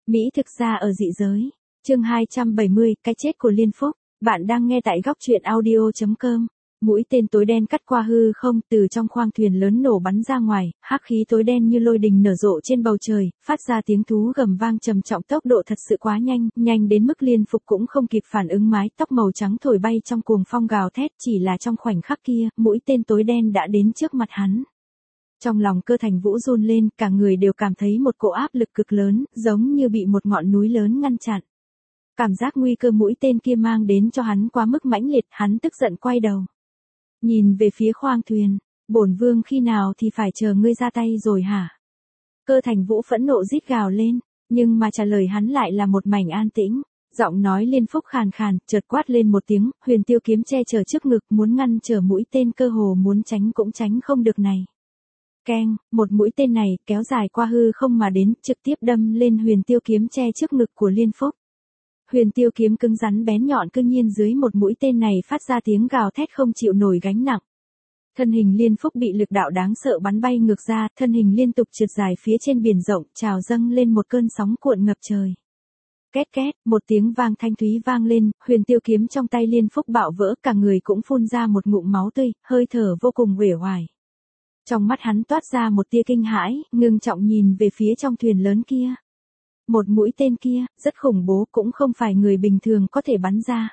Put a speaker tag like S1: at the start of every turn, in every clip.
S1: Mỹ thực ra ở dị giới. Chương 270, cái chết của Liên Phúc. Bạn đang nghe tại góc truyện audio.com. Mũi tên tối đen cắt qua hư không, từ trong khoang thuyền lớn nổ bắn ra ngoài, hắc khí tối đen như lôi đình nở rộ trên bầu trời, phát ra tiếng thú gầm vang trầm trọng, tốc độ thật sự quá nhanh, nhanh đến mức Liên Phục cũng không kịp phản ứng, mái tóc màu trắng thổi bay trong cuồng phong gào thét, chỉ là trong khoảnh khắc kia, mũi tên tối đen đã đến trước mặt hắn. Trong lòng Cơ Thành Vũ run lên, cả người đều cảm thấy một cỗ áp lực cực lớn, giống như bị một ngọn núi lớn ngăn chặn. Cảm giác nguy cơ mũi tên kia mang đến cho hắn quá mức mãnh liệt, hắn tức giận quay đầu. Nhìn về phía khoang thuyền, bổn vương khi nào thì phải chờ ngươi ra tay rồi hả? Cơ Thành Vũ phẫn nộ rít gào lên, nhưng mà trả lời hắn lại là một mảnh an tĩnh. Giọng nói Liên Phúc khàn khàn, chợt quát lên một tiếng, huyền tiêu kiếm che chở trước ngực, muốn ngăn trở mũi tên, cơ hồ muốn tránh cũng tránh không được này. Keng, một mũi tên này kéo dài qua hư không mà đến, trực tiếp đâm lên huyền tiêu kiếm che trước ngực của Liên Phúc. Huyền tiêu kiếm cứng rắn bén nhọn, cương nhiên dưới một mũi tên này phát ra tiếng gào thét không chịu nổi gánh nặng. Thân hình Liên Phúc bị lực đạo đáng sợ bắn bay ngược ra, thân hình liên tục trượt dài phía trên biển rộng, trào dâng lên một cơn sóng cuộn ngập trời. Két két, một tiếng vang thanh thúy vang lên, huyền tiêu kiếm trong tay Liên Phúc bạo vỡ, cả người cũng phun ra một ngụm máu tươi, hơi thở vô cùng uể oải. Trong mắt hắn toát ra một tia kinh hãi, ngưng trọng nhìn về phía trong thuyền lớn kia. Một mũi tên kia, rất khủng bố, cũng không phải người bình thường có thể bắn ra.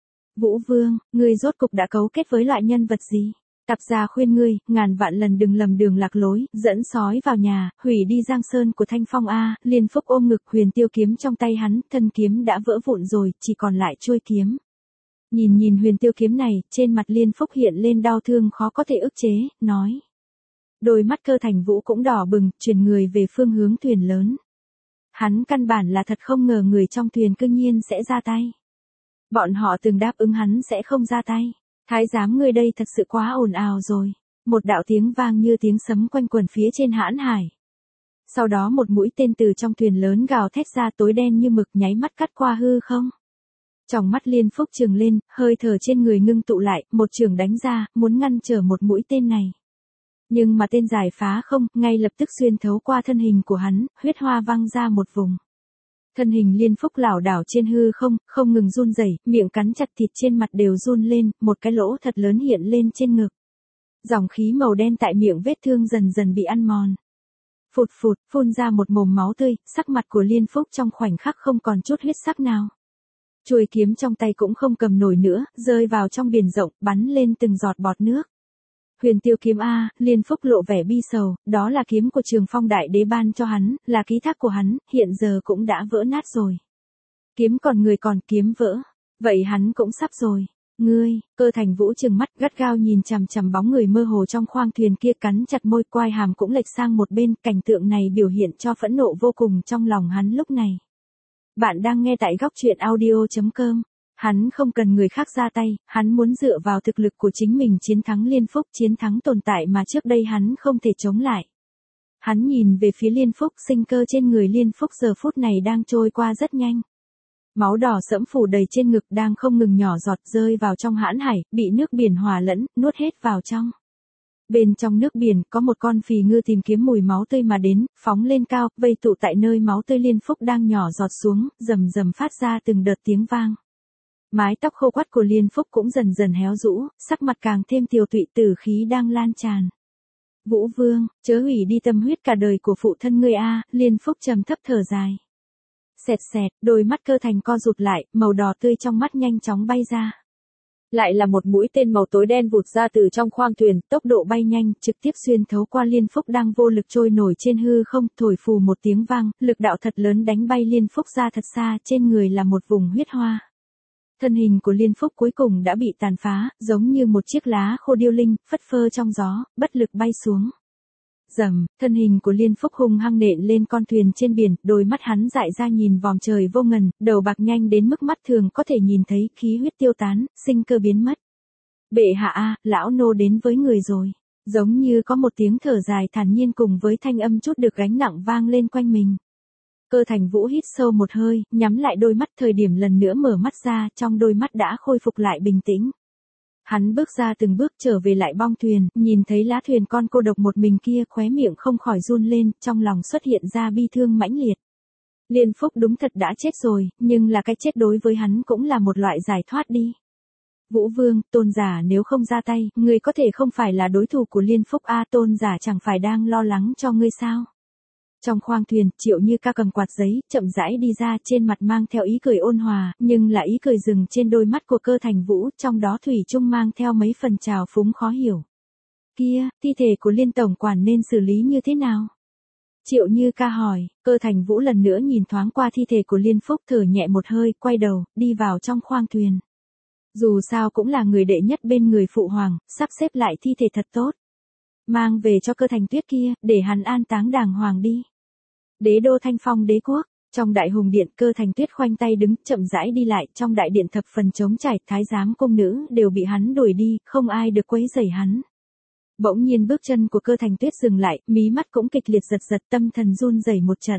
S1: Vũ Vương, ngươi rốt cục đã cấu kết với loại nhân vật gì? Tạp gia khuyên ngươi, ngàn vạn lần đừng lầm đường lạc lối, dẫn sói vào nhà, hủy đi giang sơn của Thanh Phong a. Liên Phúc ôm ngực, huyền tiêu kiếm trong tay hắn, thân kiếm đã vỡ vụn rồi, chỉ còn lại chuôi kiếm. Nhìn huyền tiêu kiếm này, trên mặt Liên Phúc hiện lên đau thương khó có thể ức chế, nói. Đôi mắt Cơ Thành Vũ cũng đỏ bừng, chuyển người về phương hướng thuyền lớn. Hắn căn bản là thật không ngờ người trong thuyền cương nhiên sẽ ra tay. Bọn họ từng đáp ứng hắn sẽ không ra tay. Thái giám ngươi đây thật sự quá ồn ào rồi. Một đạo tiếng vang như tiếng sấm quanh quẩn phía trên hãn hải. Sau đó một mũi tên từ trong thuyền lớn gào thét ra, tối đen như mực, nháy mắt cắt qua hư không. Trong mắt Liên Phúc trừng lên, hơi thở trên người ngưng tụ lại, một chưởng đánh ra, muốn ngăn trở một mũi tên này. Nhưng mà tên giải phá không, ngay lập tức xuyên thấu qua thân hình của hắn, huyết hoa văng ra một vùng. Thân hình Liên Phúc lảo đảo trên hư không, không ngừng run rẩy, miệng cắn chặt thịt trên mặt đều run lên, một cái lỗ thật lớn hiện lên trên ngực. Dòng khí màu đen tại miệng vết thương dần dần bị ăn mòn. Phụt phụt, phun ra một mồm máu tươi, sắc mặt của Liên Phúc trong khoảnh khắc không còn chút huyết sắc nào. Chuôi kiếm trong tay cũng không cầm nổi nữa, rơi vào trong biển rộng, bắn lên từng giọt bọt nước. Huyền tiêu kiếm a. Liên Phúc lộ vẻ bi sầu, đó là kiếm của Trường Phong Đại Đế ban cho hắn, là ký thác của hắn, hiện giờ cũng đã vỡ nát rồi. Kiếm còn người còn, kiếm vỡ. Vậy hắn cũng sắp rồi. Ngươi, Cơ Thành Vũ trừng mắt gắt gao nhìn chằm chằm bóng người mơ hồ trong khoang thuyền kia, cắn chặt môi, quai hàm cũng lệch sang một bên, cảnh tượng này biểu hiện cho phẫn nộ vô cùng trong lòng hắn lúc này. Bạn đang nghe tại góc truyện audio.com. Hắn không cần người khác ra tay, hắn muốn dựa vào thực lực của chính mình chiến thắng Liên Phúc, chiến thắng tồn tại mà trước đây hắn không thể chống lại. Hắn nhìn về phía Liên Phúc, sinh cơ trên người Liên Phúc giờ phút này đang trôi qua rất nhanh. Máu đỏ sẫm phủ đầy trên ngực đang không ngừng nhỏ giọt rơi vào trong hãn hải, bị nước biển hòa lẫn, nuốt hết vào trong. Bên trong nước biển có một con phì ngư tìm kiếm mùi máu tươi mà đến, phóng lên cao, vây tụ tại nơi máu tươi Liên Phúc đang nhỏ giọt xuống, rầm rầm phát ra từng đợt tiếng vang. Mái tóc khô quắt của Liên Phúc cũng dần dần héo rũ, sắc mặt càng thêm tiều tụy, tử khí đang lan tràn. Vũ Vương, chớ hủy đi tâm huyết cả đời của phụ thân ngươi a. Liên Phúc trầm thấp thở dài. Xẹt xẹt, đôi mắt Cơ Thành co rụt lại, màu đỏ tươi trong mắt nhanh chóng bay ra. Lại là một mũi tên màu tối đen vụt ra từ trong khoang thuyền, tốc độ bay nhanh, trực tiếp xuyên thấu qua Liên Phúc đang vô lực trôi nổi trên hư không, thổi phù một tiếng vang, lực đạo thật lớn đánh bay Liên Phúc ra thật xa, trên người là một vùng huyết hoa. Thân hình của Liên Phúc cuối cùng đã bị tàn phá, giống như một chiếc lá khô điêu linh, phất phơ trong gió, bất lực bay xuống. Rầm, thân hình của Liên Phúc hung hăng nện lên con thuyền trên biển, đôi mắt hắn dại ra nhìn vòm trời vô ngần, đầu bạc nhanh đến mức mắt thường có thể nhìn thấy, khí huyết tiêu tán, sinh cơ biến mất. Bệ hạ a, lão nô đến với người rồi. Giống như có một tiếng thở dài thản nhiên cùng với thanh âm chút được gánh nặng vang lên quanh mình. Cơ Thành Vũ hít sâu một hơi, nhắm lại đôi mắt, thời điểm lần nữa mở mắt ra, trong đôi mắt đã khôi phục lại bình tĩnh. Hắn bước ra từng bước trở về lại bong thuyền, nhìn thấy lá thuyền con cô độc một mình kia, khóe miệng không khỏi run lên, trong lòng xuất hiện ra bi thương mãnh liệt. Liên Phúc đúng thật đã chết rồi, nhưng là cái chết đối với hắn cũng là một loại giải thoát đi. Vũ Vương, Tôn giả nếu không ra tay, ngươi có thể không phải là đối thủ của Liên Phúc a, Tôn giả chẳng phải đang lo lắng cho ngươi sao? Trong khoang thuyền, Triệu Như Ca cầm quạt giấy, chậm rãi đi ra, trên mặt mang theo ý cười ôn hòa, nhưng là ý cười dừng trên đôi mắt của Cơ Thành Vũ, trong đó thủy chung mang theo mấy phần trào phúng khó hiểu. Kia, thi thể của Liên tổng quản nên xử lý như thế nào? Triệu Như Ca hỏi, Cơ Thành Vũ lần nữa nhìn thoáng qua thi thể của Liên Phúc, thở nhẹ một hơi, quay đầu, đi vào trong khoang thuyền. Dù sao cũng là người đệ nhất bên người phụ hoàng, sắp xếp lại thi thể thật tốt. Mang về cho Cơ Thành Tuyết kia, để hắn an táng đàng hoàng đi. Đế đô Thanh Phong đế quốc, trong đại hùng điện, Cơ Thành Tuyết khoanh tay đứng, chậm rãi đi lại, trong đại điện thập phần trống trải, thái giám cung nữ đều bị hắn đuổi đi, không ai được quấy rầy hắn. Bỗng nhiên bước chân của Cơ Thành Tuyết dừng lại, mí mắt cũng kịch liệt giật giật, tâm thần run rẩy một trận.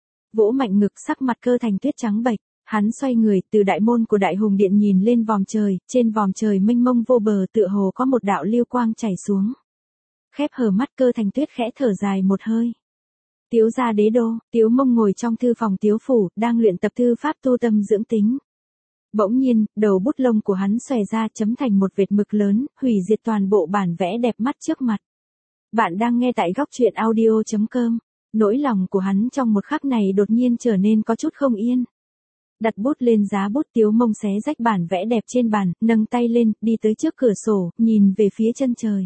S1: Vỗ mạnh ngực, sắc mặt Cơ Thành Tuyết trắng bệch, hắn xoay người, từ đại môn của đại hùng điện nhìn lên vòm trời, trên vòm trời mênh mông vô bờ tựa hồ có một đạo lưu quang chảy xuống. Khép hờ mắt, Cơ Thành Tuyết khẽ thở dài một hơi. Tiếu gia đế đô, Tiếu Mông ngồi trong thư phòng Tiếu phủ, đang luyện tập thư pháp tu tâm dưỡng tính. Bỗng nhiên, đầu bút lông của hắn xòe ra, chấm thành một vệt mực lớn, hủy diệt toàn bộ bản vẽ đẹp mắt trước mặt. Bạn đang nghe tại góc truyện audio.com. Nỗi lòng của hắn trong một khắc này đột nhiên trở nên có chút không yên. Đặt bút lên giá bút, Tiếu Mông xé rách bản vẽ đẹp trên bàn, nâng tay lên, đi tới trước cửa sổ, nhìn về phía chân trời.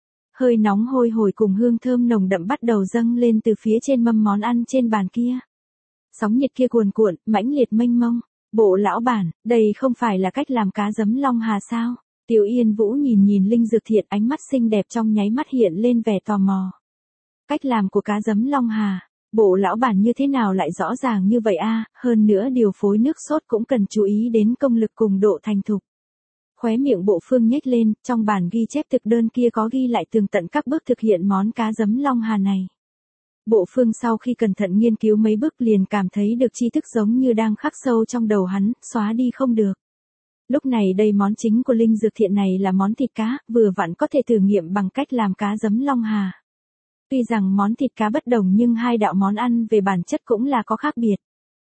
S1: Hơi nóng hôi hổi cùng hương thơm nồng đậm bắt đầu dâng lên từ phía trên mâm món ăn trên bàn kia. Sóng nhiệt kia cuồn cuộn, mãnh liệt mênh mông. Bộ lão bản, đây không phải là cách làm cá giấm Long Hà sao? Tiểu Yên Vũ nhìn Linh Dược Thiện, ánh mắt xinh đẹp trong nháy mắt hiện lên vẻ tò mò. Cách làm của cá giấm Long Hà, bộ lão bản như thế nào lại rõ ràng như vậy a? Hơn nữa điều phối nước sốt cũng cần chú ý đến công lực cùng độ thành thục. Khóe miệng Bộ Phương nhếch lên, trong bản ghi chép thực đơn kia có ghi lại tường tận các bước thực hiện món cá giấm Long Hà này. Bộ Phương sau khi cẩn thận nghiên cứu mấy bước liền cảm thấy được tri thức giống như đang khắc sâu trong đầu hắn, xóa đi không được. Lúc này đây món chính của Linh Dược Thiện này là món thịt cá, vừa vặn có thể thử nghiệm bằng cách làm cá giấm Long Hà. Tuy rằng món thịt cá bất đồng nhưng hai đạo món ăn về bản chất cũng là có khác biệt.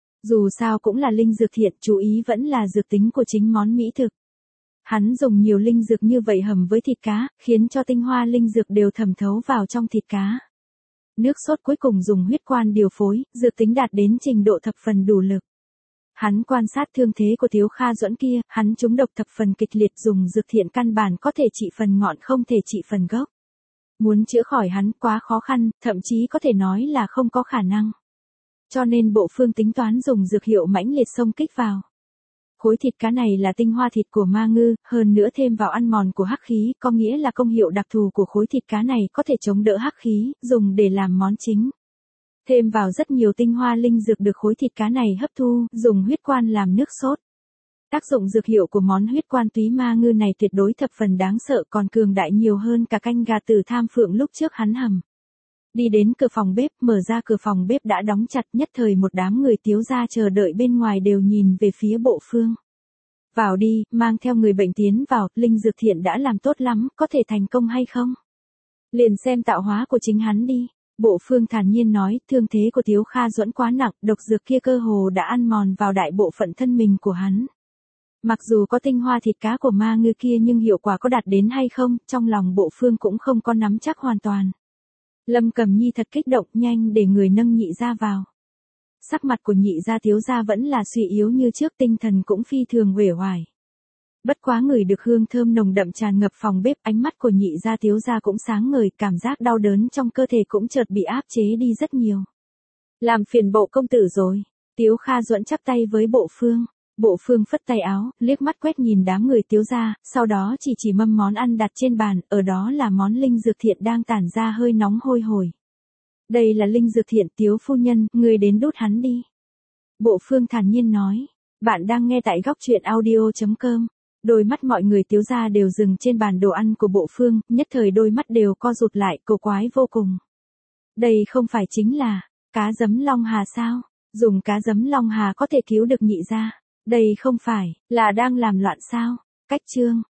S1: Dù sao cũng là Linh Dược Thiện, chú ý vẫn là dược tính của chính món mỹ thực. Hắn dùng nhiều linh dược như vậy hầm với thịt cá, khiến cho tinh hoa linh dược đều thẩm thấu vào trong thịt cá. Nước sốt cuối cùng dùng huyết quan điều phối, dược tính đạt đến trình độ thập phần đủ lực. Hắn quan sát thương thế của Tiếu Kha Duẫn kia, hắn trúng độc thập phần kịch liệt, dùng dược thiện căn bản có thể trị phần ngọn không thể trị phần gốc. Muốn chữa khỏi hắn quá khó khăn, thậm chí có thể nói là không có khả năng. Cho nên Bộ Phương tính toán dùng dược hiệu mãnh liệt xông kích vào. Khối thịt cá này là tinh hoa thịt của ma ngư, hơn nữa thêm vào ăn mòn của hắc khí, có nghĩa là công hiệu đặc thù của khối thịt cá này có thể chống đỡ hắc khí, dùng để làm món chính. Thêm vào rất nhiều tinh hoa linh dược được khối thịt cá này hấp thu, dùng huyết quan làm nước sốt. Tác dụng dược hiệu của món huyết quan túy ma ngư này tuyệt đối thập phần đáng sợ, còn cường đại nhiều hơn cả canh gà Tử Tham Phượng lúc trước hắn hầm. Đi đến cửa phòng bếp, mở ra cửa phòng bếp đã đóng chặt, nhất thời một đám người Tiếu gia chờ đợi bên ngoài đều nhìn về phía Bộ Phương. Vào đi, mang theo người bệnh tiến vào, Linh Dược Thiện đã làm tốt lắm, có thể thành công hay không? Liền xem tạo hóa của chính hắn đi. Bộ Phương thản nhiên nói, thương thế của Tiếu Kha Duẫn quá nặng, độc dược kia cơ hồ đã ăn mòn vào đại bộ phận thân mình của hắn. Mặc dù có tinh hoa thịt cá của ma ngư kia nhưng hiệu quả có đạt đến hay không, trong lòng Bộ Phương cũng không có nắm chắc hoàn toàn. Lâm Cẩm Nhi thật kích động, nhanh để người nâng Nhị gia vào. Sắc mặt của Nhị gia Tiếu gia vẫn là suy yếu như trước, tinh thần cũng phi thường uể oải. Bất quá người được hương thơm nồng đậm tràn ngập phòng bếp, ánh mắt của Nhị gia Tiếu gia cũng sáng ngời, cảm giác đau đớn trong cơ thể cũng chợt bị áp chế đi rất nhiều. Làm phiền Bộ công tử rồi. Tiếu Kha Duẫn chắp tay với Bộ Phương. Bộ Phương phất tay áo, liếc mắt quét nhìn đám người Tiếu gia, sau đó chỉ mâm món ăn đặt trên bàn, ở đó là món Linh Dược Thiện đang tản ra hơi nóng hôi hổi. Đây là Linh Dược Thiện, Tiếu phu nhân, người đến đút hắn đi. Bộ Phương thản nhiên nói. Bạn đang nghe tại góc truyện audio.com. Đôi mắt mọi người Tiếu gia đều dừng trên bàn đồ ăn của Bộ Phương, nhất thời đôi mắt đều co rụt lại, cổ quái vô cùng. Đây không phải chính là cá giấm Long Hà sao? Dùng cá giấm Long Hà có thể cứu được Nhị gia. Đây không phải là đang làm loạn sao? Cách chương